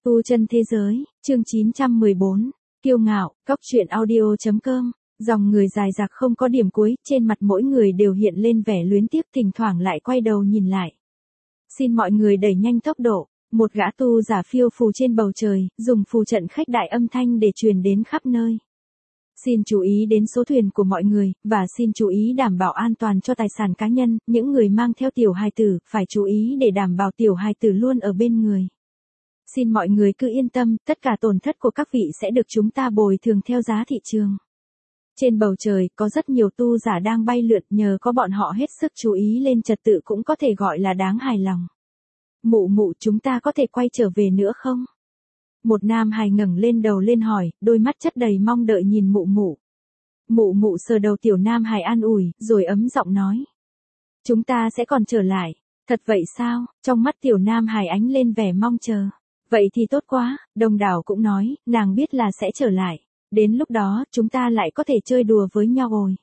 Tu chân thế giới, chương 914, kiêu ngạo, cóc truyện audio.com, dòng người dài dặc không có điểm cuối, trên mặt mỗi người đều hiện lên vẻ luyến tiếc, thỉnh thoảng lại quay đầu nhìn lại. Xin mọi người đẩy nhanh tốc độ, một gã tu giả phiêu phù trên bầu trời, dùng phù trận khách đại âm thanh để truyền đến khắp nơi. Xin chú ý đến số thuyền của mọi người, và xin chú ý đảm bảo an toàn cho tài sản cá nhân, những người mang theo tiểu hài tử, phải chú ý để đảm bảo tiểu hài tử luôn ở bên người. Xin mọi người cứ yên tâm, tất cả tổn thất của các vị sẽ được chúng ta bồi thường theo giá thị trường. Trên bầu trời, có rất nhiều tu giả đang bay lượn, nhờ có bọn họ hết sức chú ý lên trật tự cũng có thể gọi là đáng hài lòng. Mụ mụ, chúng ta có thể quay trở về nữa không? Một nam hài ngẩng lên đầu lên hỏi, đôi mắt chất đầy mong đợi nhìn mụ mụ. Mụ mụ sờ đầu tiểu nam hài an ủi, rồi ấm giọng nói. Chúng ta sẽ còn trở lại. Thật vậy sao? Trong mắt tiểu nam hài ánh lên vẻ mong chờ. Vậy thì tốt quá, đồng đảo cũng nói, nàng biết là sẽ trở lại. Đến lúc đó, chúng ta lại có thể chơi đùa với nhau rồi.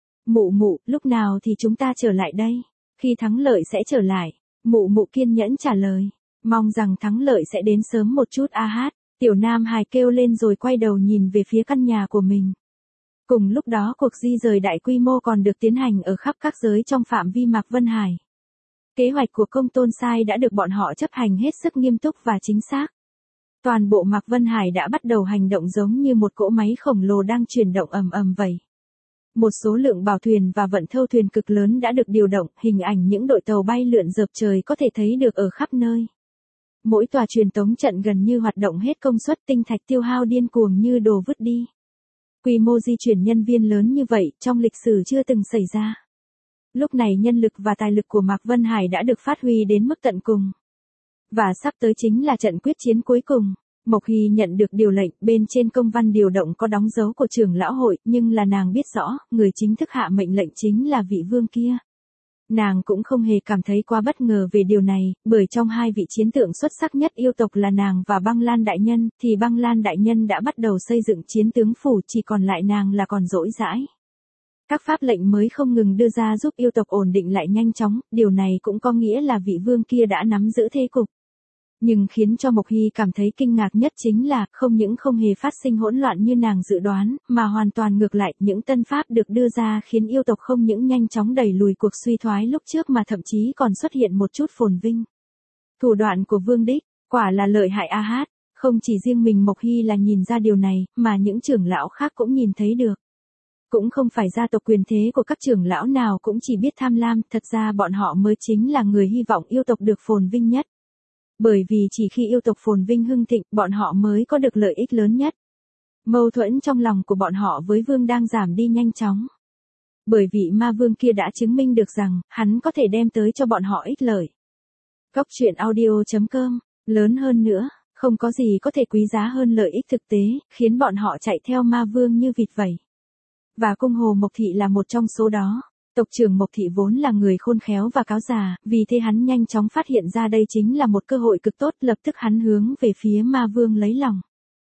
Mụ mụ, lúc nào thì chúng ta trở lại đây? Khi thắng lợi sẽ trở lại. Mụ mụ kiên nhẫn trả lời. Mong rằng thắng lợi sẽ đến sớm một chút a hát. Tiểu nam hài kêu lên rồi quay đầu nhìn về phía căn nhà của mình. Cùng lúc đó cuộc di rời đại quy mô còn được tiến hành ở khắp các giới trong phạm vi Mạc Vân Hải. Kế hoạch của Công Tôn Sai đã được bọn họ chấp hành hết sức nghiêm túc và chính xác. Toàn bộ Mạc Vân Hải đã bắt đầu hành động giống như một cỗ máy khổng lồ đang chuyển động ầm ầm vậy. Một số lượng bảo thuyền và vận thâu thuyền cực lớn đã được điều động, hình ảnh những đội tàu bay lượn dợp trời có thể thấy được ở khắp nơi. Mỗi tòa truyền tống trận gần như hoạt động hết công suất, tinh thạch tiêu hao điên cuồng như đồ vứt đi. Quy mô di chuyển nhân viên lớn như vậy trong lịch sử chưa từng xảy ra. Lúc này nhân lực và tài lực của Mạc Vân Hải đã được phát huy đến mức tận cùng. Và sắp tới chính là trận quyết chiến cuối cùng. Mộc Hy nhận được điều lệnh, bên trên công văn điều động có đóng dấu của trưởng lão hội, nhưng là nàng biết rõ, người chính thức hạ mệnh lệnh chính là vị vương kia. Nàng cũng không hề cảm thấy quá bất ngờ về điều này, bởi trong hai vị chiến tượng xuất sắc nhất yêu tộc là nàng và Băng Lan Đại Nhân, thì Băng Lan Đại Nhân đã bắt đầu xây dựng chiến tướng phủ, chỉ còn lại nàng là còn dỗi dãi. Các pháp lệnh mới không ngừng đưa ra giúp yêu tộc ổn định lại nhanh chóng, điều này cũng có nghĩa là vị vương kia đã nắm giữ thế cục. Nhưng khiến cho Mộc Hy cảm thấy kinh ngạc nhất chính là, không những không hề phát sinh hỗn loạn như nàng dự đoán, mà hoàn toàn ngược lại, những tân pháp được đưa ra khiến yêu tộc không những nhanh chóng đẩy lùi cuộc suy thoái lúc trước mà thậm chí còn xuất hiện một chút phồn vinh. Thủ đoạn của Vương Đích, quả là lợi hại a hát, không chỉ riêng mình Mộc Hy là nhìn ra điều này, mà những trưởng lão khác cũng nhìn thấy được. Cũng không phải gia tộc quyền thế của các trưởng lão nào cũng chỉ biết tham lam, thật ra bọn họ mới chính là người hy vọng yêu tộc được phồn vinh nhất. Bởi vì chỉ khi yêu tộc phồn vinh hưng thịnh, bọn họ mới có được lợi ích lớn nhất. Mâu thuẫn trong lòng của bọn họ với vương đang giảm đi nhanh chóng. Bởi vị ma vương kia đã chứng minh được rằng, hắn có thể đem tới cho bọn họ ích lợi. Cóc truyện audio.com, lớn hơn nữa, không có gì có thể quý giá hơn lợi ích thực tế, khiến bọn họ chạy theo ma vương như vịt vẩy. Và cung hồ Mộc Thị là một trong số đó. Tộc trưởng Mộc Thị vốn là người khôn khéo và cáo già, vì thế hắn nhanh chóng phát hiện ra đây chính là một cơ hội cực tốt, lập tức hắn hướng về phía ma vương lấy lòng.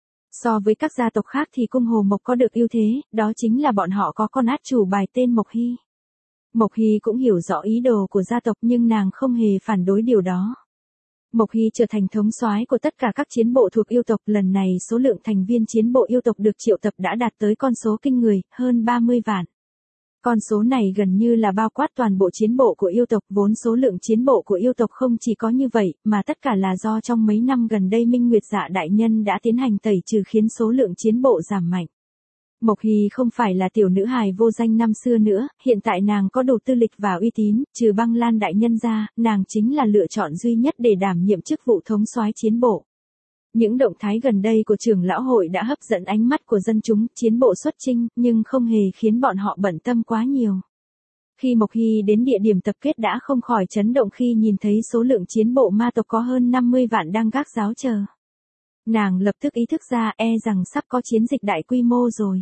So với các gia tộc khác thì cung hồ Mộc có được ưu thế, đó chính là bọn họ có con át chủ bài tên Mộc Hy. Mộc Hy cũng hiểu rõ ý đồ của gia tộc nhưng nàng không hề phản đối điều đó. Mộc Hy trở thành thống soái của tất cả các chiến bộ thuộc yêu tộc, lần này số lượng thành viên chiến bộ yêu tộc được triệu tập đã đạt tới con số kinh người, hơn 30 vạn. Con số này gần như là bao quát toàn bộ chiến bộ của yêu tộc, vốn số lượng chiến bộ của yêu tộc không chỉ có như vậy, mà tất cả là do trong mấy năm gần đây Minh Nguyệt Dạ Đại Nhân đã tiến hành tẩy trừ khiến số lượng chiến bộ giảm mạnh. Mộc Hy không phải là tiểu nữ hài vô danh năm xưa nữa, hiện tại nàng có đủ tư lịch và uy tín, trừ Băng Lan Đại Nhân ra, nàng chính là lựa chọn duy nhất để đảm nhiệm chức vụ thống soái chiến bộ. Những động thái gần đây của trưởng lão hội đã hấp dẫn ánh mắt của dân chúng, chiến bộ xuất chinh, nhưng không hề khiến bọn họ bận tâm quá nhiều. Khi Mộc Hy đến địa điểm tập kết đã không khỏi chấn động khi nhìn thấy số lượng chiến bộ ma tộc có hơn 50 vạn đang gác giáo chờ. Nàng lập tức ý thức ra rằng sắp có chiến dịch đại quy mô rồi.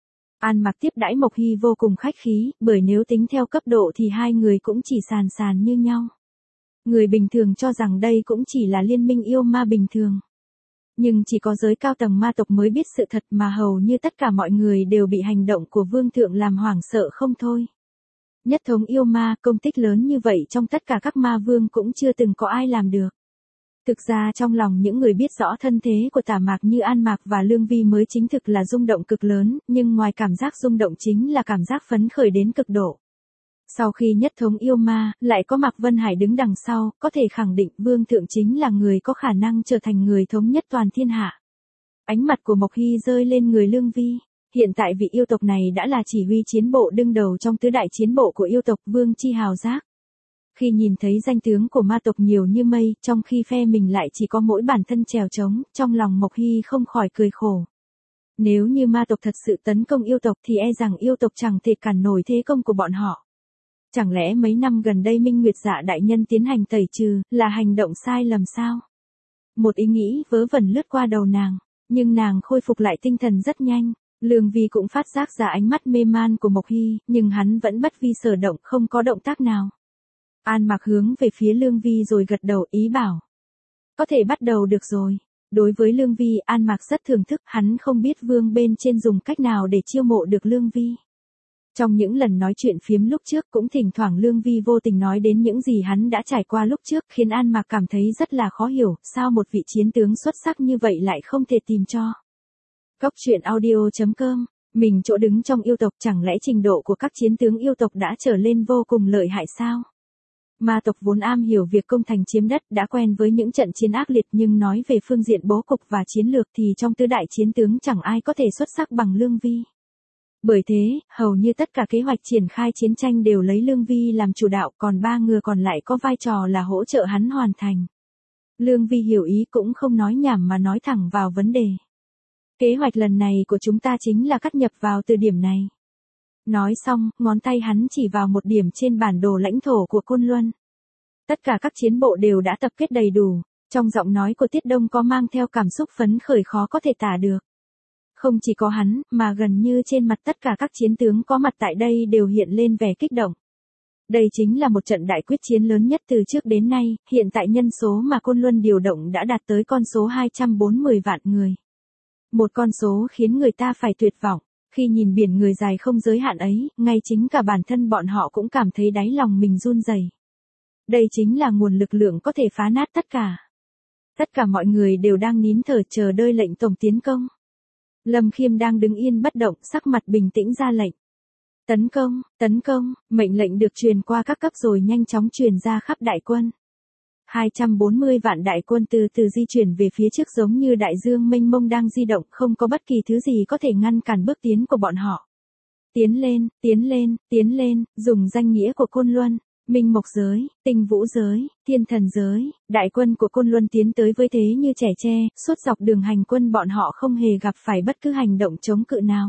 An Mặc tiếp đãi Mộc Hy vô cùng khách khí, bởi nếu tính theo cấp độ thì hai người cũng chỉ sàn sàn như nhau. Người bình thường cho rằng đây cũng chỉ là liên minh yêu ma bình thường. Nhưng chỉ có giới cao tầng ma tộc mới biết sự thật, mà hầu như tất cả mọi người đều bị hành động của vương thượng làm hoảng sợ không thôi. Nhất thống yêu ma, công tích lớn như vậy trong tất cả các ma vương cũng chưa từng có ai làm được. Thực ra trong lòng những người biết rõ thân thế của Tả Mạc như An Mạc và Lương Vi mới chính thực là rung động cực lớn, nhưng ngoài cảm giác rung động chính là cảm giác phấn khởi đến cực độ. Sau khi nhất thống yêu ma, lại có Mạc Vân Hải đứng đằng sau, có thể khẳng định Vương Thượng chính là người có khả năng trở thành người thống nhất toàn thiên hạ. Ánh mặt của Mộc Hy rơi lên người Lương Vi. Hiện tại vị yêu tộc này đã là chỉ huy chiến bộ đương đầu trong tứ đại chiến bộ của yêu tộc Vương Chi hào giác. Khi nhìn thấy danh tướng của ma tộc nhiều như mây, trong khi phe mình lại chỉ có mỗi bản thân trèo trống, trong lòng Mộc Hy không khỏi cười khổ. Nếu như ma tộc thật sự tấn công yêu tộc thì e rằng yêu tộc chẳng thể cản nổi thế công của bọn họ. Chẳng lẽ mấy năm gần đây Minh Nguyệt Dạ đại nhân tiến hành tẩy trừ, là hành động sai lầm sao? Một ý nghĩ vớ vẩn lướt qua đầu nàng, nhưng nàng khôi phục lại tinh thần rất nhanh. Lương Vi cũng phát giác ra ánh mắt mê man của Mộc Hy, nhưng hắn vẫn bất vi sở động, không có động tác nào. An Mạc hướng về phía Lương Vi rồi gật đầu ý bảo. Có thể bắt đầu được rồi. Đối với Lương Vi, An Mạc rất thưởng thức, hắn không biết Vương bên trên dùng cách nào để chiêu mộ được Lương Vi. Trong những lần nói chuyện phiếm lúc trước cũng thỉnh thoảng Lương Vi vô tình nói đến những gì hắn đã trải qua lúc trước, khiến An Mạc cảm thấy rất là khó hiểu, sao một vị chiến tướng xuất sắc như vậy lại không thể tìm cho. Cốc truyện audio.com, mình chỗ đứng trong yêu tộc, chẳng lẽ trình độ của các chiến tướng yêu tộc đã trở lên vô cùng lợi hại sao? Ma tộc vốn am hiểu việc công thành chiếm đất, đã quen với những trận chiến ác liệt, nhưng nói về phương diện bố cục và chiến lược thì trong tứ đại chiến tướng chẳng ai có thể xuất sắc bằng Lương Vi. Bởi thế, hầu như tất cả kế hoạch triển khai chiến tranh đều lấy Lương Vi làm chủ đạo, còn 3 người còn lại có vai trò là hỗ trợ hắn hoàn thành. Lương Vi hiểu ý cũng không nói nhảm mà nói thẳng vào vấn đề. Kế hoạch lần này của chúng ta chính là cắt nhập vào từ điểm này. Nói xong, ngón tay hắn chỉ vào một điểm trên bản đồ lãnh thổ của Côn Luân. Tất cả các chiến bộ đều đã tập kết đầy đủ, trong giọng nói của Tiết Đông có mang theo cảm xúc phấn khởi khó có thể tả được. Không chỉ có hắn, mà gần như trên mặt tất cả các chiến tướng có mặt tại đây đều hiện lên vẻ kích động. Đây chính là một trận đại quyết chiến lớn nhất từ trước đến nay, hiện tại nhân số mà Côn Luân điều động đã đạt tới con số 240 vạn người. Một con số khiến người ta phải tuyệt vọng. Khi nhìn biển người dài không giới hạn ấy, ngay chính cả bản thân bọn họ cũng cảm thấy đáy lòng mình run rẩy. Đây chính là nguồn lực lượng có thể phá nát tất cả. Tất cả mọi người đều đang nín thở chờ đợi lệnh tổng tiến công. Lâm Khiêm đang đứng yên bất động, sắc mặt bình tĩnh ra lệnh. Tấn công, mệnh lệnh được truyền qua các cấp rồi nhanh chóng truyền ra khắp đại quân. 240 vạn đại quân từ từ di chuyển về phía trước giống như đại dương mênh mông đang di động, không có bất kỳ thứ gì có thể ngăn cản bước tiến của bọn họ. Tiến lên, dùng danh nghĩa của Côn Luân, Minh Mộc giới, Tinh Vũ giới, Thiên Thần giới, đại quân của Côn Luân tiến tới với thế như trẻ tre, suốt dọc đường hành quân bọn họ không hề gặp phải bất cứ hành động chống cự nào.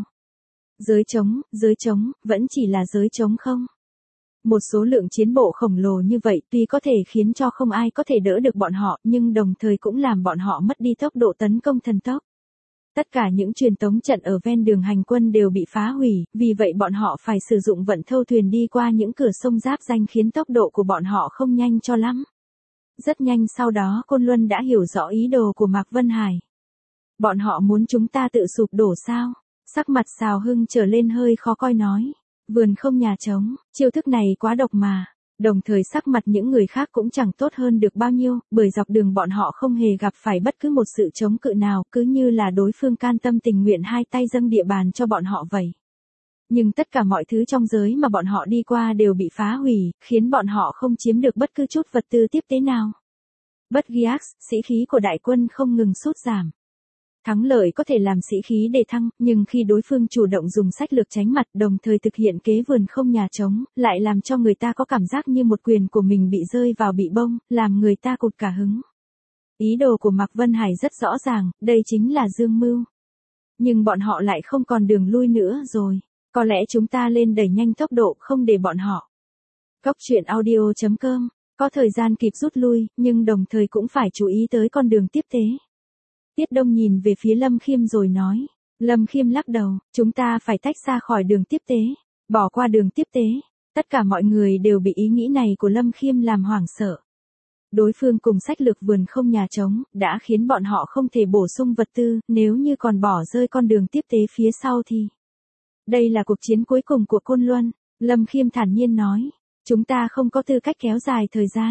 Giới trống, vẫn chỉ là giới trống không? Một số lượng chiến bộ khổng lồ như vậy tuy có thể khiến cho không ai có thể đỡ được bọn họ, nhưng đồng thời cũng làm bọn họ mất đi tốc độ tấn công thần tốc. Tất cả những truyền tống trận ở ven đường hành quân đều bị phá hủy, vì vậy bọn họ phải sử dụng vận thâu thuyền đi qua những cửa sông giáp danh khiến tốc độ của bọn họ không nhanh cho lắm. Rất nhanh sau đó Côn Luân đã hiểu rõ ý đồ của Mạc Vân Hải. Bọn họ muốn chúng ta tự sụp đổ sao? Sắc mặt Sào Hưng trở lên hơi khó coi nói. Vườn không nhà trống, chiêu thức này quá độc mà. Đồng thời sắc mặt những người khác cũng chẳng tốt hơn được bao nhiêu, bởi dọc đường bọn họ không hề gặp phải bất cứ một sự chống cự nào, cứ như là đối phương can tâm tình nguyện hai tay dâng địa bàn cho bọn họ vậy. Nhưng tất cả mọi thứ trong giới mà bọn họ đi qua đều bị phá hủy, khiến bọn họ không chiếm được bất cứ chút vật tư tiếp tế nào. Bất Giac, sĩ khí của đại quân không ngừng sút giảm. Thắng lợi có thể làm sĩ khí đề thăng, nhưng khi đối phương chủ động dùng sách lược tránh mặt đồng thời thực hiện kế vườn không nhà trống, lại làm cho người ta có cảm giác như một quyền của mình bị rơi vào bị bông, làm người ta cụt cả hứng. Ý đồ của Mạc Vân Hải rất rõ ràng, đây chính là dương mưu. Nhưng bọn họ lại không còn đường lui nữa rồi, có lẽ chúng ta lên đẩy nhanh tốc độ không để bọn họ. Cốc truyện audio.com, có thời gian kịp rút lui, nhưng đồng thời cũng phải chú ý tới con đường tiếp tế. Tiết Đông nhìn về phía Lâm Khiêm rồi nói. Lâm Khiêm lắc đầu, chúng ta phải tách ra khỏi đường tiếp tế, bỏ qua đường tiếp tế. Tất cả mọi người đều bị ý nghĩ này của Lâm Khiêm làm hoảng sợ. Đối phương cùng sách lược vườn không nhà trống, đã khiến bọn họ không thể bổ sung vật tư, nếu như còn bỏ rơi con đường tiếp tế phía sau thì. Đây là cuộc chiến cuối cùng của Côn Luân, Lâm Khiêm thản nhiên nói. Chúng ta không có tư cách kéo dài thời gian.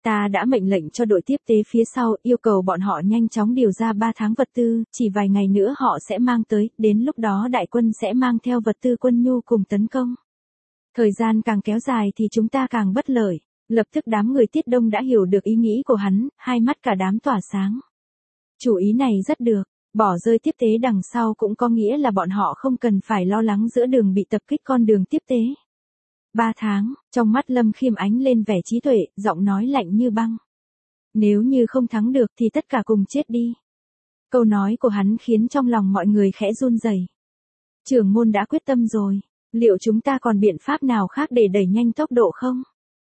Ta đã mệnh lệnh cho đội tiếp tế phía sau, yêu cầu bọn họ nhanh chóng điều ra 3 tháng vật tư, chỉ vài ngày nữa họ sẽ mang tới, đến lúc đó đại quân sẽ mang theo vật tư quân nhu cùng tấn công. Thời gian càng kéo dài thì chúng ta càng bất lợi. Lập tức đám người Tiết Đông đã hiểu được ý nghĩ của hắn, hai mắt cả đám tỏa sáng. Chủ ý này rất được, bỏ rơi tiếp tế đằng sau cũng có nghĩa là bọn họ không cần phải lo lắng giữa đường bị tập kích con đường tiếp tế. 3 tháng, trong mắt Lâm Khiêm ánh lên vẻ trí tuệ, giọng nói lạnh như băng. Nếu như không thắng được thì tất cả cùng chết đi. Câu nói của hắn khiến trong lòng mọi người khẽ run rẩy. Trưởng môn đã quyết tâm rồi, liệu chúng ta còn biện pháp nào khác để đẩy nhanh tốc độ không?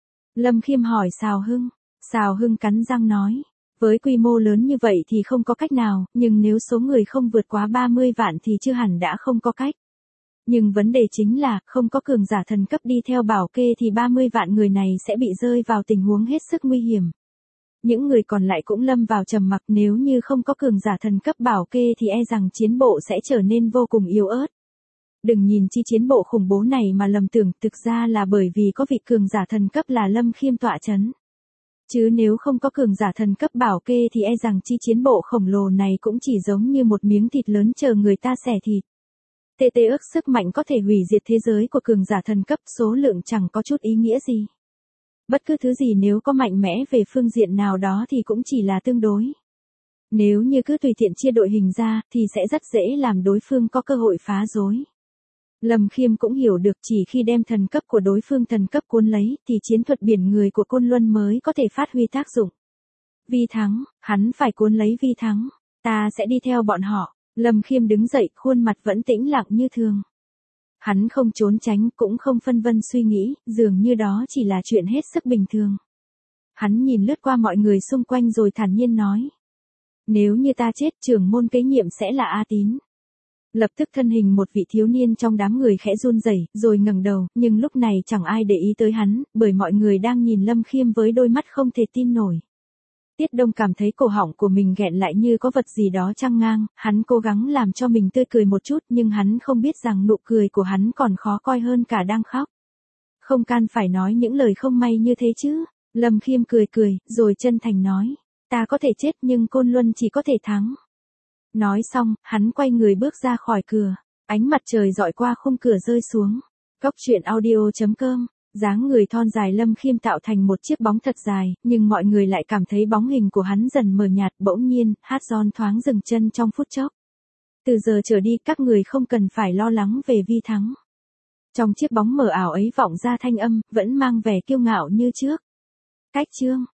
Lâm Khiêm hỏi Sào Hưng. Sào Hưng cắn răng nói. Với quy mô lớn như vậy thì không có cách nào, nhưng nếu số người không vượt quá 30 vạn thì chưa hẳn đã không có cách. Nhưng vấn đề chính là, không có cường giả thần cấp đi theo bảo kê thì 30 vạn người này sẽ bị rơi vào tình huống hết sức nguy hiểm. Những người còn lại cũng lâm vào trầm mặc, nếu như không có cường giả thần cấp bảo kê thì e rằng chiến bộ sẽ trở nên vô cùng yếu ớt. Đừng nhìn chi chiến bộ khủng bố này mà lầm tưởng, thực ra là bởi vì có vị cường giả thần cấp là Lâm Khiêm tọa chấn. Chứ nếu không có cường giả thần cấp bảo kê thì e rằng chi chiến bộ khổng lồ này cũng chỉ giống như một miếng thịt lớn chờ người ta xẻ thịt. TT ước sức mạnh có thể hủy diệt thế giới của cường giả thần cấp, số lượng chẳng có chút ý nghĩa gì. Bất cứ thứ gì nếu có mạnh mẽ về phương diện nào đó thì cũng chỉ là tương đối. Nếu như cứ tùy tiện chia đội hình ra thì sẽ rất dễ làm đối phương có cơ hội phá rối. Lâm Khiêm cũng hiểu được chỉ khi đem thần cấp của đối phương thần cấp cuốn lấy thì chiến thuật biển người của Côn Luân mới có thể phát huy tác dụng. Vi Thắng, hắn phải cuốn lấy Vi Thắng. Ta sẽ đi theo bọn họ. Lâm Khiêm đứng dậy, khuôn mặt vẫn tĩnh lặng như thường. Hắn không trốn tránh, cũng không phân vân suy nghĩ, dường như đó chỉ là chuyện hết sức bình thường. Hắn nhìn lướt qua mọi người xung quanh rồi thản nhiên nói. Nếu như ta chết, trưởng môn kế nhiệm sẽ là A Tín. Lập tức thân hình một vị thiếu niên trong đám người khẽ run rẩy, rồi ngẩng đầu, nhưng lúc này chẳng ai để ý tới hắn, bởi mọi người đang nhìn Lâm Khiêm với đôi mắt không thể tin nổi. Tiết Đông cảm thấy cổ họng của mình nghẹn lại như có vật gì đó chăng ngang, hắn cố gắng làm cho mình tươi cười một chút nhưng hắn không biết rằng nụ cười của hắn còn khó coi hơn cả đang khóc. Không can phải nói những lời không may như thế chứ. Lâm Khiêm cười cười, rồi chân thành nói. Ta có thể chết nhưng Côn Luân chỉ có thể thắng. Nói xong, hắn quay người bước ra khỏi cửa. Ánh mặt trời dọi qua khung cửa rơi xuống. Góc truyện audio.com. Dáng người thon dài Lâm Khiêm tạo thành một chiếc bóng thật dài, nhưng mọi người lại cảm thấy bóng hình của hắn dần mờ nhạt. Bỗng nhiên, Hát Gion thoáng dừng chân trong phút chốc. Từ giờ trở đi các người không cần phải lo lắng về Vi Thắng. Trong chiếc bóng mờ ảo ấy vọng ra thanh âm, vẫn mang vẻ kiêu ngạo như trước. Cách chương.